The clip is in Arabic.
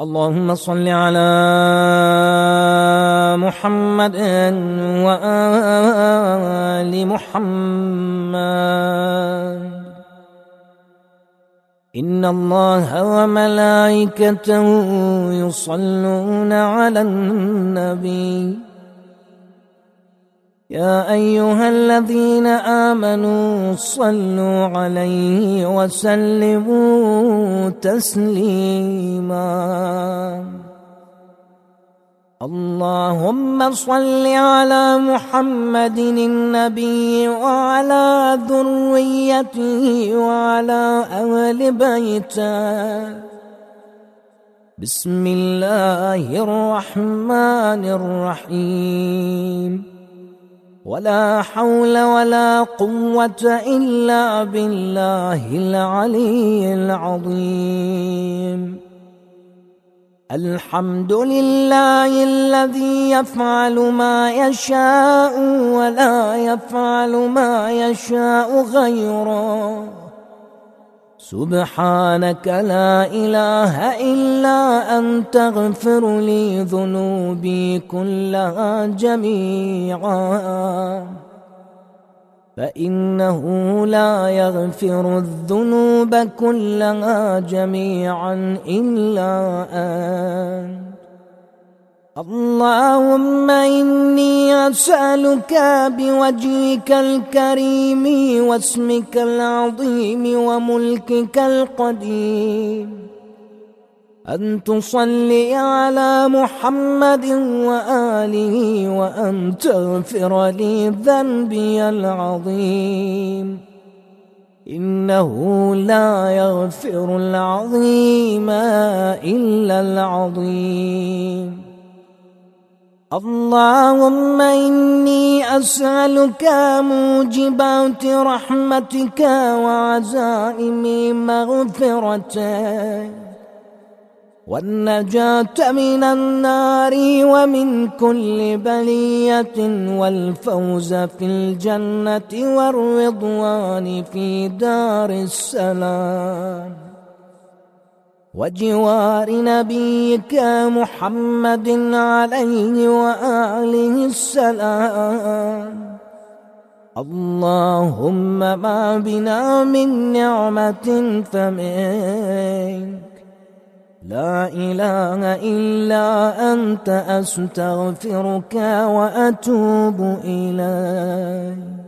اللهم صل على محمد وآل محمد. إن الله وملائكته يصلون على النبي يا أيها الذين آمنوا صلوا عليه وسلموا تسليما. اللهم صل على محمد النبي وعلى ذريته وعلى أهل بيته. بسم الله الرحمن الرحيم. ولا حول ولا قوة إلا بالله العلي العظيم. الحمد لله الذي يفعل ما يشاء ولا يفعل ما يشاء غيره. سبحانك لا إله إلا أنت اغفر لي ذنوبي كلها جميعا فإنه لا يغفر الذنوب كلها جميعا إلا أنت. اللهم إني أسألك بوجهك الكريم واسمك العظيم وملكك القديم أن تصلي على محمد وآله وأن تغفر لي ذنبي العظيم إنه لا يغفر العظيم إلا العظيم. اللهم إني أسألك موجبات رحمتك وعزائم مغفرتك والنجاة من النار ومن كل بلية والفوز في الجنة والرضوان في دار السلام وجوار نبيك محمد عليه وآله السلام. اللهم ما بنا من نعمة فمنك لا إله إلا أنت أستغفرك وأتوب إليك.